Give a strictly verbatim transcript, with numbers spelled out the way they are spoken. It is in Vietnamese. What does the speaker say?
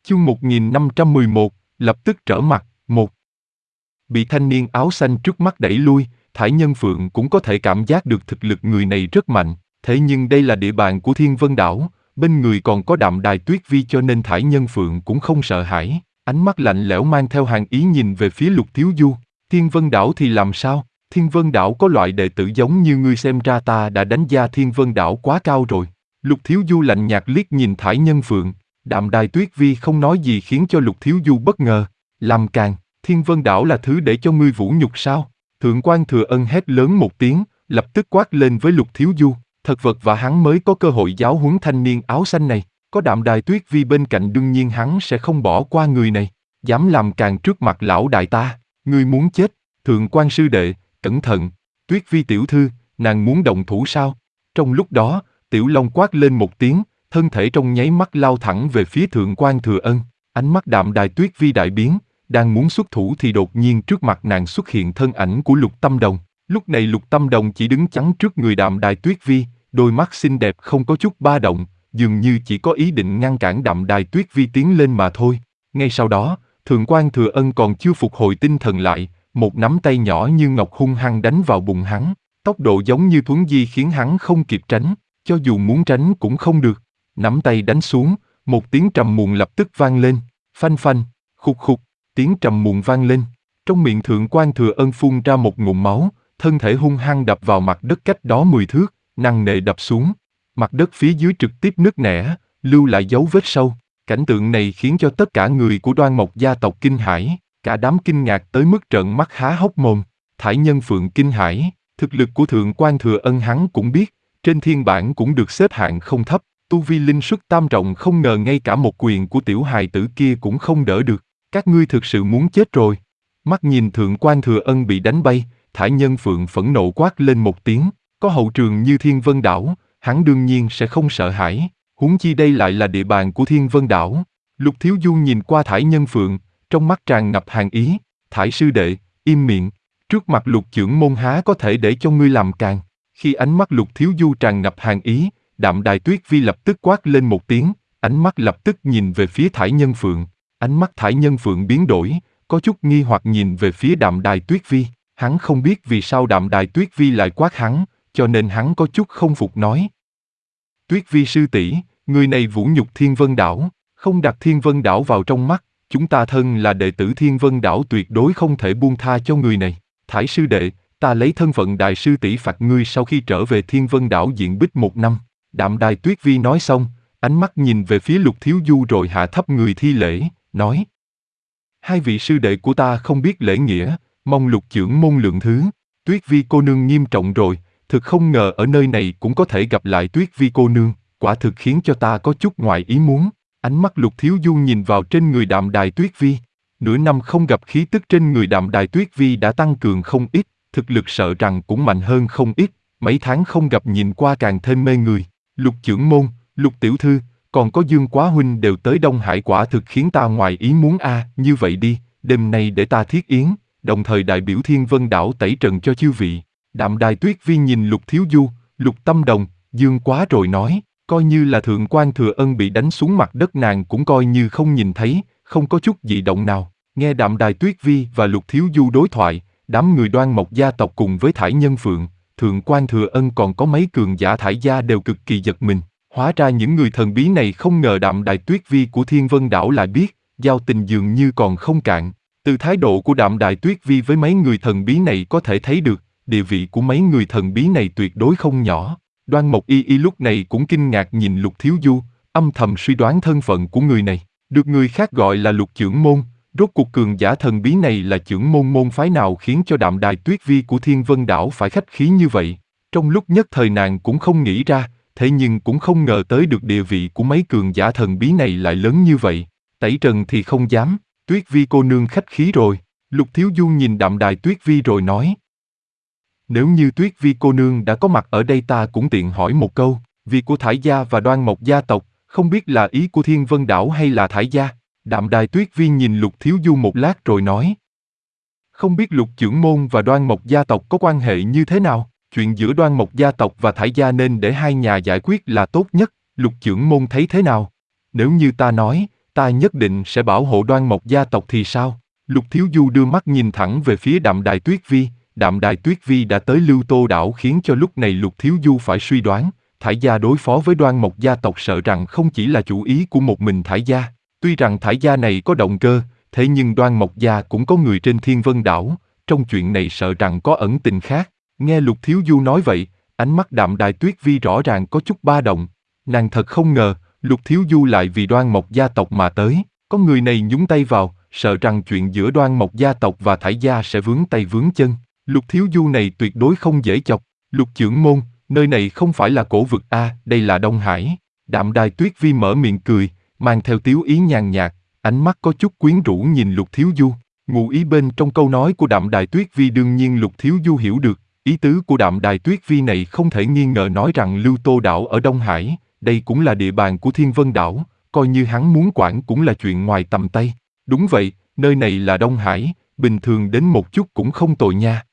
Chương một nghìn năm trăm mười một, lập tức trở mặt, một. Bị thanh niên áo xanh trước mắt đẩy lui, Thải Nhân Phượng cũng có thể cảm giác được thực lực người này rất mạnh, thế nhưng đây là địa bàn của Thiên Vân Đảo, bên người còn có Đạm Đài Tuyết Vi cho nên Thải Nhân Phượng cũng không sợ hãi, ánh mắt lạnh lẽo mang theo hàn ý nhìn về phía Lục Thiếu Du. Thiên Vân Đảo thì làm sao? Thiên Vân Đảo có loại đệ tử giống như ngươi, xem ra ta đã đánh giá Thiên Vân Đảo quá cao rồi. Lục Thiếu Du lạnh nhạt liếc nhìn Thải Nhân Phượng. Đạm Đài Tuyết Vi không nói gì khiến cho Lục Thiếu Du bất ngờ. Làm càn, Thiên Vân Đảo là thứ để cho ngươi vũ nhục sao? Thượng quan Thừa Ân hét lớn một tiếng, lập tức quát lên với Lục Thiếu Du. Thật vật và hắn mới có cơ hội giáo huấn thanh niên áo xanh này. Có Đạm Đài Tuyết Vi bên cạnh đương nhiên hắn sẽ không bỏ qua người này. Dám làm càn trước mặt lão đại ta, ngươi muốn chết. Thượng quan sư đệ, cẩn thận. Tuyết Vi tiểu thư, nàng muốn động thủ sao? Trong lúc đó, Tiểu Long quát lên một tiếng, thân thể trong nháy mắt lao thẳng về phía Thượng quan Thừa Ân. Ánh mắt Đạm Đài Tuyết Vi đại biến, đang muốn xuất thủ thì đột nhiên trước mặt nàng xuất hiện thân ảnh của Lục Tâm Đồng. Lúc này Lục Tâm Đồng chỉ đứng chắn trước người Đạm Đài Tuyết Vi, đôi mắt xinh đẹp không có chút ba động, dường như chỉ có ý định ngăn cản Đạm Đài Tuyết Vi tiến lên mà thôi. Ngay sau đó, Thượng quan Thừa Ân còn chưa phục hồi tinh thần lại, một nắm tay nhỏ như ngọc hung hăng đánh vào bụng hắn, tốc độ giống như thuấn di khiến hắn không kịp tránh, cho dù muốn tránh cũng không được. Nắm tay đánh xuống, một tiếng trầm muộn lập tức vang lên, phanh phanh, khục khục, tiếng trầm muộn vang lên. Trong miệng Thượng quan Thừa Ân phun ra một ngụm máu, thân thể hung hăng đập vào mặt đất cách đó mười thước, nặng nề đập xuống. Mặt đất phía dưới trực tiếp nứt nẻ, lưu lại dấu vết sâu. Cảnh tượng này khiến cho tất cả người của Đoan Mộc gia tộc kinh hãi, cả đám kinh ngạc tới mức trợn mắt há hốc mồm. Thải Nhân Phượng kinh hãi, thực lực của Thượng quan Thừa Ân hắn cũng biết, trên thiên bảng cũng được xếp hạng không thấp. Tu vi linh xuất tam trọng, không ngờ ngay cả một quyền của tiểu hài tử kia cũng không đỡ được. Các ngươi thực sự muốn chết rồi. Mắt nhìn Thượng quan Thừa Ân bị đánh bay, Thải Nhân Phượng phẫn nộ quát lên một tiếng. Có hậu trường như Thiên Vân Đảo, hắn đương nhiên sẽ không sợ hãi. Huống chi đây lại là địa bàn của Thiên Vân Đảo. Lục Thiếu Du nhìn qua Thải Nhân Phượng, trong mắt tràn ngập hàn ý. Thải sư đệ, im miệng. Trước mặt Lục trưởng môn há có thể để cho ngươi làm càn. Khi ánh mắt Lục Thiếu Du tràn ngập hàn ý, Đạm Đài Tuyết Vi lập tức quát lên một tiếng, ánh mắt lập tức nhìn về phía Thải Nhân Phượng. Ánh mắt Thải Nhân Phượng biến đổi, có chút nghi hoặc nhìn về phía Đạm Đài Tuyết Vi. Hắn không biết vì sao Đạm Đài Tuyết Vi lại quát hắn, cho nên hắn có chút không phục nói. Tuyết Vi sư tỷ, người này vũ nhục Thiên Vân Đảo, không đặt Thiên Vân Đảo vào trong mắt, chúng ta thân là đệ tử Thiên Vân Đảo tuyệt đối không thể buông tha cho người này. Thải sư đệ, ta lấy thân phận đại sư tỷ phạt ngươi sau khi trở về Thiên Vân Đảo diện bích một năm. Đạm Đài Tuyết Vi nói xong, ánh mắt nhìn về phía Lục Thiếu Du rồi hạ thấp người thi lễ, nói. Hai vị sư đệ của ta không biết lễ nghĩa, mong Lục trưởng môn lượng thứ. Tuyết Vi cô nương nghiêm trọng rồi, thực không ngờ ở nơi này cũng có thể gặp lại Tuyết Vi cô nương, quả thực khiến cho ta có chút ngoài ý muốn. Ánh mắt Lục Thiếu Du nhìn vào trên người Đạm Đài Tuyết Vi. Nửa năm không gặp khí tức trên người Đạm Đài Tuyết Vi đã tăng cường không ít, thực lực sợ rằng cũng mạnh hơn không ít, mấy tháng không gặp nhìn qua càng thêm mê người. Lục trưởng môn, Lục tiểu thư, còn có Dương Quá huynh đều tới Đông Hải, quả thực khiến ta ngoài ý muốn a. À, như vậy đi, đêm nay để ta thiết yến, đồng thời đại biểu Thiên Vân Đảo tẩy trần cho chư vị. Đạm Đài Tuyết Vi nhìn Lục Thiếu Du, Lục Tâm Đồng, Dương Quá rồi nói, coi như là Thượng quan Thừa Ân bị đánh xuống mặt đất nàng cũng coi như không nhìn thấy, không có chút dị động nào. Nghe Đạm Đài Tuyết Vi và Lục Thiếu Du đối thoại, đám người Đoan Mộc gia tộc cùng với Thải Nhân Phượng, Thượng quan Thừa Ân còn có mấy cường giả Thải gia đều cực kỳ giật mình. Hóa ra những người thần bí này không ngờ Đạm Đài Tuyết Vi của Thiên Vân Đảo lại biết, giao tình dường như còn không cạn. Từ thái độ của Đạm Đài Tuyết Vi với mấy người thần bí này có thể thấy được, địa vị của mấy người thần bí này tuyệt đối không nhỏ. Đoan Mộc Y Y lúc này cũng kinh ngạc nhìn Lục Thiếu Du, âm thầm suy đoán thân phận của người này. Được người khác gọi là Lục trưởng môn, rốt cuộc cường giả thần bí này là trưởng môn môn phái nào khiến cho Đạm Đài Tuyết Vi của Thiên Vân Đảo phải khách khí như vậy. Trong lúc nhất thời nàng cũng không nghĩ ra, thế nhưng cũng không ngờ tới được địa vị của mấy cường giả thần bí này lại lớn như vậy. Tẩy trần thì không dám, Tuyết Vi cô nương khách khí rồi. Lục Thiếu Du nhìn Đạm Đài Tuyết Vi rồi nói. Nếu như Tuyết Vi cô nương đã có mặt ở đây ta cũng tiện hỏi một câu, việc của Thải gia và Đoan Mộc gia tộc, không biết là ý của Thiên Vân Đảo hay là Thải gia? Đạm Đài Tuyết Vi nhìn Lục Thiếu Du một lát rồi nói. Không biết Lục trưởng môn và Đoan Mộc gia tộc có quan hệ như thế nào? Chuyện giữa Đoan Mộc gia tộc và Thải gia nên để hai nhà giải quyết là tốt nhất, Lục trưởng môn thấy thế nào? Nếu như ta nói, ta nhất định sẽ bảo hộ Đoan Mộc gia tộc thì sao? Lục Thiếu Du đưa mắt nhìn thẳng về phía Đạm Đài Tuyết Vi. Đạm Đài Tuyết Vi đã tới Lưu Tô đảo khiến cho lúc này Lục Thiếu Du phải suy đoán, Thải gia đối phó với Đoan Mộc gia tộc sợ rằng không chỉ là chủ ý của một mình Thải gia. Tuy rằng Thải gia này có động cơ, thế nhưng Đoan Mộc gia cũng có người trên Thiên Vân đảo, trong chuyện này sợ rằng có ẩn tình khác. Nghe Lục Thiếu Du nói vậy, ánh mắt Đạm Đài Tuyết Vi rõ ràng có chút ba động. Nàng thật không ngờ, Lục Thiếu Du lại vì Đoan Mộc gia tộc mà tới. Có người này nhúng tay vào, sợ rằng chuyện giữa Đoan Mộc gia tộc và Thải gia sẽ vướng tay vướng chân. Lục Thiếu Du này tuyệt đối không dễ chọc. Lục trưởng môn, nơi này không phải là cổ vực a, đây là Đông Hải. Đạm Đài Tuyết Vi mở miệng cười, mang theo tiếu ý nhàn nhạt, ánh mắt có chút quyến rũ nhìn Lục Thiếu Du. Ngụ ý bên trong câu nói của Đạm Đài Tuyết Vi đương nhiên Lục Thiếu Du hiểu được. Ý tứ của Đạm Đài Tuyết Vi này không thể nghi ngờ nói rằng Lưu Tô đảo ở Đông Hải, đây cũng là địa bàn của Thiên Vân đảo, coi như hắn muốn quản cũng là chuyện ngoài tầm tay. Đúng vậy, nơi này là Đông Hải, bình thường đến một chút cũng không tồi nha.